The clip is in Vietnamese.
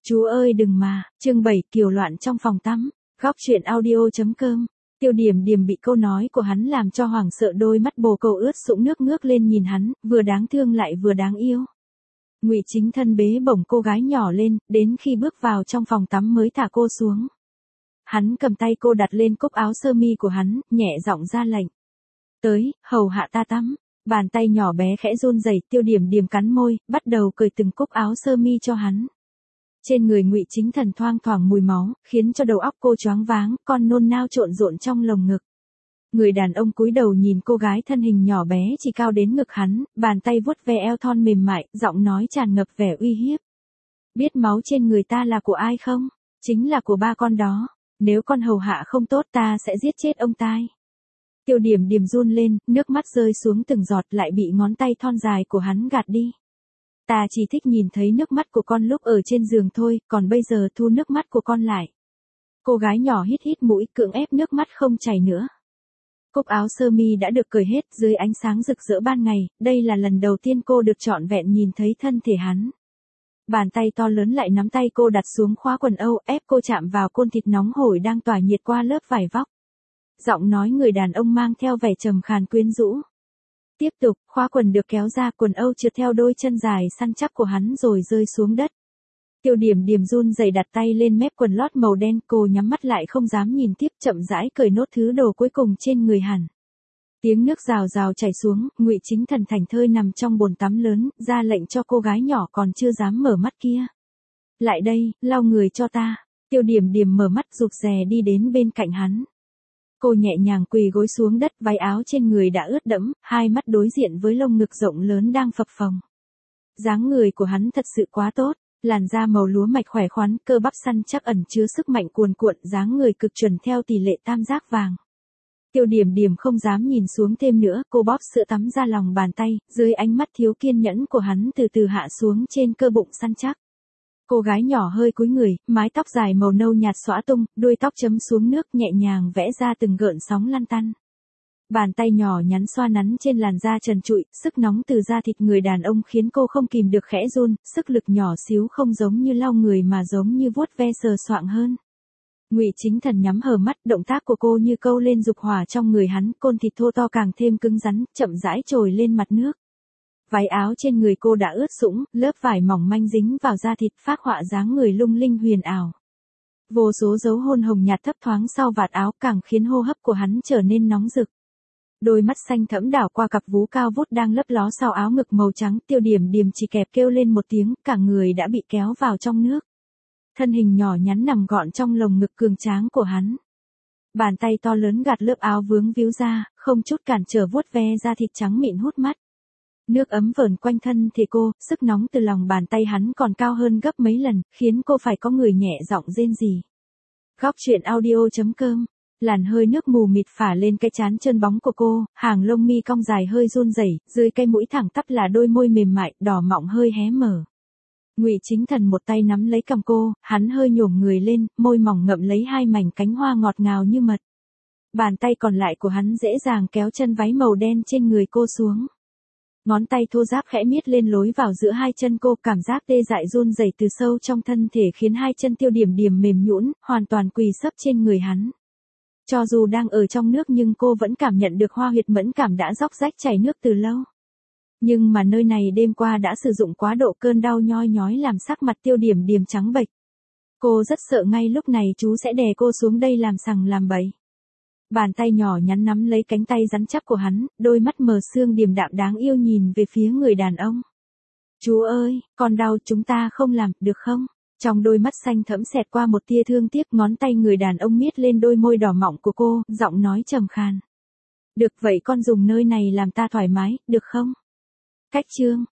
Chú ơi đừng mà, chương 7 kiều loạn trong phòng tắm, góc truyện audio.com. Tiêu Điểm Điềm bị câu nói của hắn làm cho hoảng sợ, đôi mắt bồ câu ướt sũng nước ngước lên nhìn hắn, vừa đáng thương lại vừa đáng yêu. Ngụy Chính Thân bế bổng cô gái nhỏ lên, đến khi bước vào trong phòng tắm mới thả cô xuống. Hắn cầm tay cô đặt lên cúc áo sơ mi của hắn, nhẹ giọng ra lệnh. Tới, hầu hạ ta tắm. Bàn tay nhỏ bé khẽ run rẩy, Tiêu Điểm Điềm cắn môi, bắt đầu cởi từng cúc áo sơ mi cho hắn. Trên người Ngụy Chính Thần thoang thoảng mùi máu, khiến cho đầu óc cô choáng váng, con nôn nao trộn rộn trong lồng ngực. Người đàn ông cúi đầu nhìn cô gái thân hình nhỏ bé chỉ cao đến ngực hắn, bàn tay vuốt ve eo thon mềm mại, giọng nói tràn ngập vẻ uy hiếp. Biết máu trên người ta là của ai không? Chính là của ba con đó. Nếu con hầu hạ không tốt ta sẽ giết chết ông tai. Tiêu Điểm Điềm run lên, nước mắt rơi xuống từng giọt lại bị ngón tay thon dài của hắn gạt đi. Ta chỉ thích nhìn thấy nước mắt của con lúc ở trên giường thôi, còn bây giờ thu nước mắt của con lại. Cô gái nhỏ hít hít mũi, cưỡng ép nước mắt không chảy nữa. Cúc áo sơ mi đã được cởi hết, dưới ánh sáng rực rỡ ban ngày, đây là lần đầu tiên cô được trọn vẹn nhìn thấy thân thể hắn. Bàn tay to lớn lại nắm tay cô đặt xuống khóa quần âu, ép cô chạm vào côn thịt nóng hổi đang tỏa nhiệt qua lớp vải vóc. Giọng nói người đàn ông mang theo vẻ trầm khàn quyến rũ. Tiếp tục, khóa quần được kéo ra, quần âu trượt theo đôi chân dài săn chắc của hắn rồi rơi xuống đất. Tiêu Điểm Điềm run rẩy đặt tay lên mép quần lót màu đen, cô nhắm mắt lại không dám nhìn tiếp, chậm rãi cởi nốt thứ đồ cuối cùng trên người hắn. Tiếng nước rào rào chảy xuống, Ngụy Chính Thần thảnh thơi nằm trong bồn tắm lớn, ra lệnh cho cô gái nhỏ còn chưa dám mở mắt kia. Lại đây, lau người cho ta. Tiêu Điểm Điềm mở mắt rụt rè đi đến bên cạnh hắn. Cô nhẹ nhàng quỳ gối xuống đất, váy áo trên người đã ướt đẫm, hai mắt đối diện với lông ngực rộng lớn đang phập phồng. Dáng người của hắn thật sự quá tốt, làn da màu lúa mạch khỏe khoắn, cơ bắp săn chắc ẩn chứa sức mạnh cuồn cuộn, dáng người cực chuẩn theo tỷ lệ tam giác vàng. Tiêu Điểm Điềm không dám nhìn xuống thêm nữa, cô bóp sữa tắm ra lòng bàn tay, dưới ánh mắt thiếu kiên nhẫn của hắn từ từ hạ xuống trên cơ bụng săn chắc. Cô gái nhỏ hơi cúi người, mái tóc dài màu nâu nhạt xõa tung, đuôi tóc chấm xuống nước nhẹ nhàng vẽ ra từng gợn sóng lăn tăn. Bàn tay nhỏ nhắn xoa nắn trên làn da trần trụi, sức nóng từ da thịt người đàn ông khiến cô không kìm được khẽ run, sức lực nhỏ xíu không giống như lau người mà giống như vuốt ve sờ soạng hơn. Ngụy Chính Thần nhắm hờ mắt, động tác của cô như câu lên dục hỏa trong người hắn, côn thịt thô to càng thêm cứng rắn, chậm rãi trồi lên mặt nước. Váy áo trên người cô đã ướt sũng, lớp vải mỏng manh dính vào da thịt phác họa dáng người lung linh huyền ảo. Vô số dấu hôn hồng nhạt thấp thoáng sau vạt áo càng khiến hô hấp của hắn trở nên nóng rực. Đôi mắt xanh thẫm đảo qua cặp vú cao vút đang lấp ló sau áo ngực màu trắng, Tiêu Điểm Điềm chỉ kẹp kêu lên một tiếng, cả người đã bị kéo vào trong nước. Thân hình nhỏ nhắn nằm gọn trong lồng ngực cường tráng của hắn. Bàn tay to lớn gạt lớp áo vướng víu ra, không chút cản trở vuốt ve da thịt trắng mịn hút mắt. Nước ấm vờn quanh thân thể cô, sức nóng từ lòng bàn tay hắn còn cao hơn gấp mấy lần, khiến cô phải có người nhẹ giọng rên rỉ. Góc truyện audio.com. Làn hơi nước mù mịt phả lên cái trán trơn bóng của cô, hàng lông mi cong dài hơi run rẩy, dưới cái mũi thẳng tắp là đôi môi mềm mại, đỏ mọng hơi hé mở. Ngụy Chính Thần một tay nắm lấy cằm cô, hắn hơi nhổm người lên, môi mỏng ngậm lấy hai mảnh cánh hoa ngọt ngào như mật. Bàn tay còn lại của hắn dễ dàng kéo chân váy màu đen trên người cô xuống. Ngón tay thô ráp khẽ miết lên lối vào giữa hai chân cô, cảm giác tê dại run rẩy từ sâu trong thân thể khiến hai chân Tiêu Điểm Điềm mềm nhũn, hoàn toàn quỳ sấp trên người hắn. Cho dù đang ở trong nước nhưng cô vẫn cảm nhận được hoa huyệt mẫn cảm đã róc rách chảy nước từ lâu. Nhưng mà nơi này đêm qua đã sử dụng quá độ, cơn đau nhoi nhói làm sắc mặt Tiêu Điểm Điềm trắng bệch. Cô rất sợ ngay lúc này chú sẽ đè cô xuống đây làm sằng làm bậy. Bàn tay nhỏ nhắn nắm lấy cánh tay rắn chắc của hắn, đôi mắt mờ sương điềm đạm đáng yêu nhìn về phía người đàn ông. Chú ơi, con đau, chúng ta không làm, được không? Trong đôi mắt xanh thẫm xẹt qua một tia thương tiếc, ngón tay người đàn ông miết lên đôi môi đỏ mọng của cô, giọng nói trầm khàn. Được vậy con dùng nơi này làm ta thoải mái, được không? Cách chương.